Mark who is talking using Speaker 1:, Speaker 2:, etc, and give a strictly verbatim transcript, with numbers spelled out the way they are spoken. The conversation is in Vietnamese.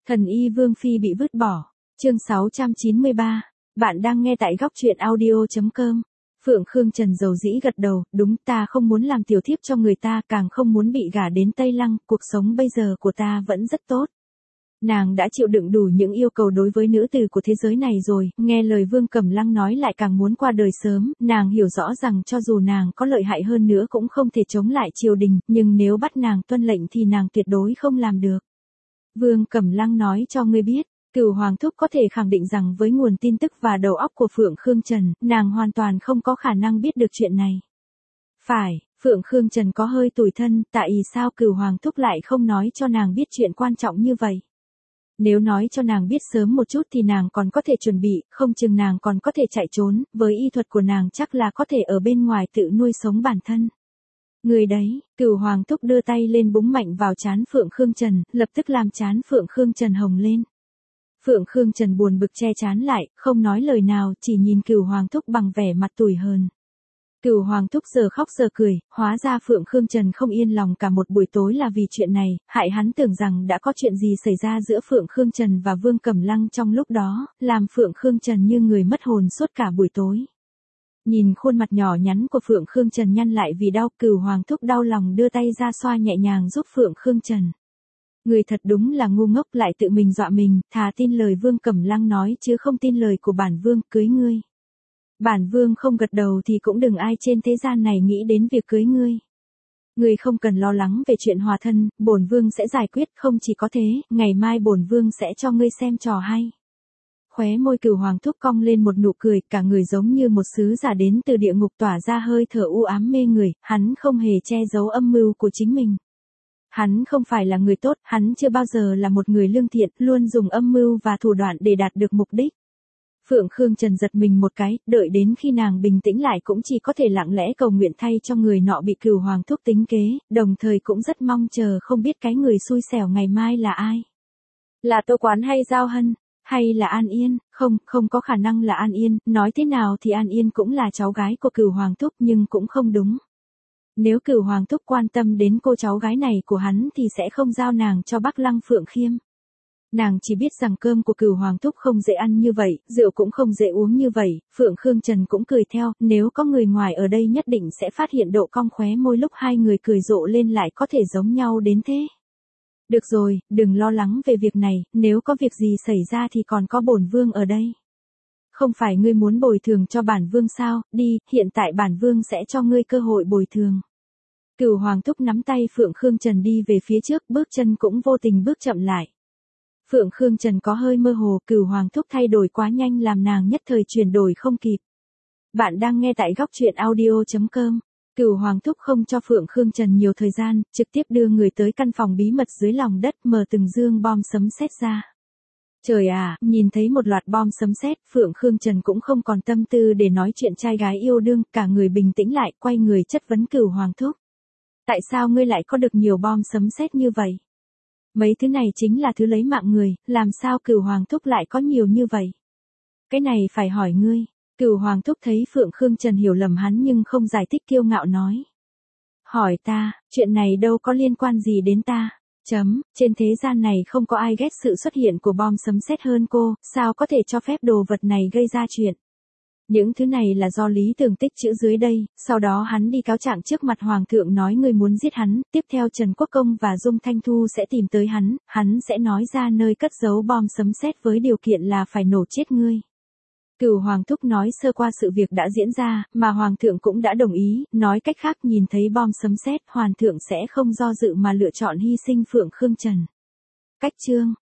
Speaker 1: Thần y Vương Phi bị vứt bỏ. Chương sáu trăm chín mươi ba. Bạn đang nghe tại góc truyện audio.com. Phượng Khương Trần dầu dĩ gật đầu, đúng, ta không muốn làm tiểu thiếp cho người ta, càng không muốn bị gả đến Tây Lăng, cuộc sống bây giờ của ta vẫn rất tốt. Nàng đã chịu đựng đủ những yêu cầu đối với nữ tử của thế giới này rồi, nghe lời Vương Cẩm Lăng nói lại càng muốn qua đời sớm, nàng hiểu rõ rằng cho dù nàng có lợi hại hơn nữa cũng không thể chống lại triều đình, nhưng nếu bắt nàng tuân lệnh thì nàng tuyệt đối không làm được. Vương Cẩm Lăng nói cho ngươi biết, Cửu Hoàng Thúc có thể khẳng định rằng với nguồn tin tức và đầu óc của Phượng Khương Trần, nàng hoàn toàn không có khả năng biết được chuyện này. Phải, Phượng Khương Trần có hơi tủi thân, tại sao Cửu Hoàng Thúc lại không nói cho nàng biết chuyện quan trọng như vậy? Nếu nói cho nàng biết sớm một chút thì nàng còn có thể chuẩn bị, không chừng nàng còn có thể chạy trốn, với y thuật của nàng chắc là có thể ở bên ngoài tự nuôi sống bản thân. Người đấy, Cửu Hoàng Thúc đưa tay lên búng mạnh vào trán Phượng Khương Trần, lập tức làm trán Phượng Khương Trần hồng lên. Phượng Khương Trần buồn bực che trán lại, không nói lời nào, chỉ nhìn Cửu Hoàng Thúc bằng vẻ mặt tủi hờn. Cửu Hoàng Thúc giờ khóc giờ cười, hóa ra Phượng Khương Trần không yên lòng cả một buổi tối là vì chuyện này, hại hắn tưởng rằng đã có chuyện gì xảy ra giữa Phượng Khương Trần và Vương Cẩm Lăng trong lúc đó, làm Phượng Khương Trần như người mất hồn suốt cả buổi tối. Nhìn khuôn mặt nhỏ nhắn của Phượng Khương Trần nhăn lại vì đau, Cửu Hoàng Thúc đau lòng đưa tay ra xoa nhẹ nhàng giúp Phượng Khương Trần. Người thật đúng là ngu ngốc, lại tự mình dọa mình, thà tin lời Vương Cẩm Lăng nói chứ không tin lời của bản vương, cưới ngươi. Bản vương không gật đầu thì cũng đừng ai trên thế gian này nghĩ đến việc cưới ngươi. Ngươi không cần lo lắng về chuyện hòa thân, bổn vương sẽ giải quyết, không chỉ có thế, ngày mai bổn vương sẽ cho ngươi xem trò hay. Khóe môi Cửu Hoàng Thúc cong lên một nụ cười, cả người giống như một sứ giả đến từ địa ngục tỏa ra hơi thở u ám mê người, hắn không hề che giấu âm mưu của chính mình. Hắn không phải là người tốt, hắn chưa bao giờ là một người lương thiện, luôn dùng âm mưu và thủ đoạn để đạt được mục đích. Phượng Khương Trần giật mình một cái, đợi đến khi nàng bình tĩnh lại cũng chỉ có thể lặng lẽ cầu nguyện thay cho người nọ bị Cửu Hoàng Thúc tính kế, đồng thời cũng rất mong chờ không biết cái người xui xẻo ngày mai là ai. Là Tô Quán hay Giao Hân? Hay là An Yên? Không, không có khả năng là An Yên, nói thế nào thì An Yên cũng là cháu gái của Cửu Hoàng Thúc nhưng cũng không đúng. Nếu Cửu Hoàng Thúc quan tâm đến cô cháu gái này của hắn thì sẽ không giao nàng cho Bắc Lăng Phượng Khiêm. Nàng chỉ biết rằng cơm của Cửu Hoàng Thúc không dễ ăn như vậy, rượu cũng không dễ uống như vậy, Phượng Khương Trần cũng cười theo, nếu có người ngoài ở đây nhất định sẽ phát hiện độ cong khóe môi lúc hai người cười rộ lên lại có thể giống nhau đến thế. Được rồi, đừng lo lắng về việc này, nếu có việc gì xảy ra thì còn có bổn vương ở đây. Không phải ngươi muốn bồi thường cho bản vương sao, đi, hiện tại bản vương sẽ cho ngươi cơ hội bồi thường. Cửu Hoàng Thúc nắm tay Phượng Khương Trần đi về phía trước, bước chân cũng vô tình bước chậm lại. Phượng Khương Trần có hơi mơ hồ, Cửu Hoàng Thúc thay đổi quá nhanh làm nàng nhất thời chuyển đổi không kịp. Bạn đang nghe tại góc truyện audio.com. Cửu Hoàng Thúc không cho Phượng Khương Trần nhiều thời gian, trực tiếp đưa người tới căn phòng bí mật dưới lòng đất, mở từng dương bom sấm sét ra. Trời à, nhìn thấy một loạt bom sấm sét, Phượng Khương Trần cũng không còn tâm tư để nói chuyện trai gái yêu đương, cả người bình tĩnh lại, quay người chất vấn Cửu Hoàng Thúc. Tại sao ngươi lại có được nhiều bom sấm sét như vậy? Mấy thứ này chính là thứ lấy mạng người, làm sao Cửu Hoàng Thúc lại có nhiều như vậy? Cái này phải hỏi ngươi. Cửu Hoàng Thúc thấy Phượng Khương Trần hiểu lầm hắn nhưng không giải thích, kiêu ngạo nói. Hỏi ta, chuyện này đâu có liên quan gì đến ta. Chấm, trên thế gian này không có ai ghét sự xuất hiện của bom sấm sét hơn cô, sao có thể cho phép đồ vật này gây ra chuyện. Những thứ này là do Lý Tường tích trữ dưới đây, sau đó hắn đi cáo trạng trước mặt Hoàng thượng nói ngươi muốn giết hắn, tiếp theo Trần Quốc Công và Dung Thanh Thu sẽ tìm tới hắn, hắn sẽ nói ra nơi cất giấu bom sấm sét với điều kiện là phải nổ chết ngươi. Cửu Hoàng Thúc nói sơ qua sự việc đã diễn ra, mà Hoàng thượng cũng đã đồng ý, nói cách khác nhìn thấy bom sấm sét, Hoàng thượng sẽ không do dự mà lựa chọn hy sinh Phượng Khương Trần. Cách chương,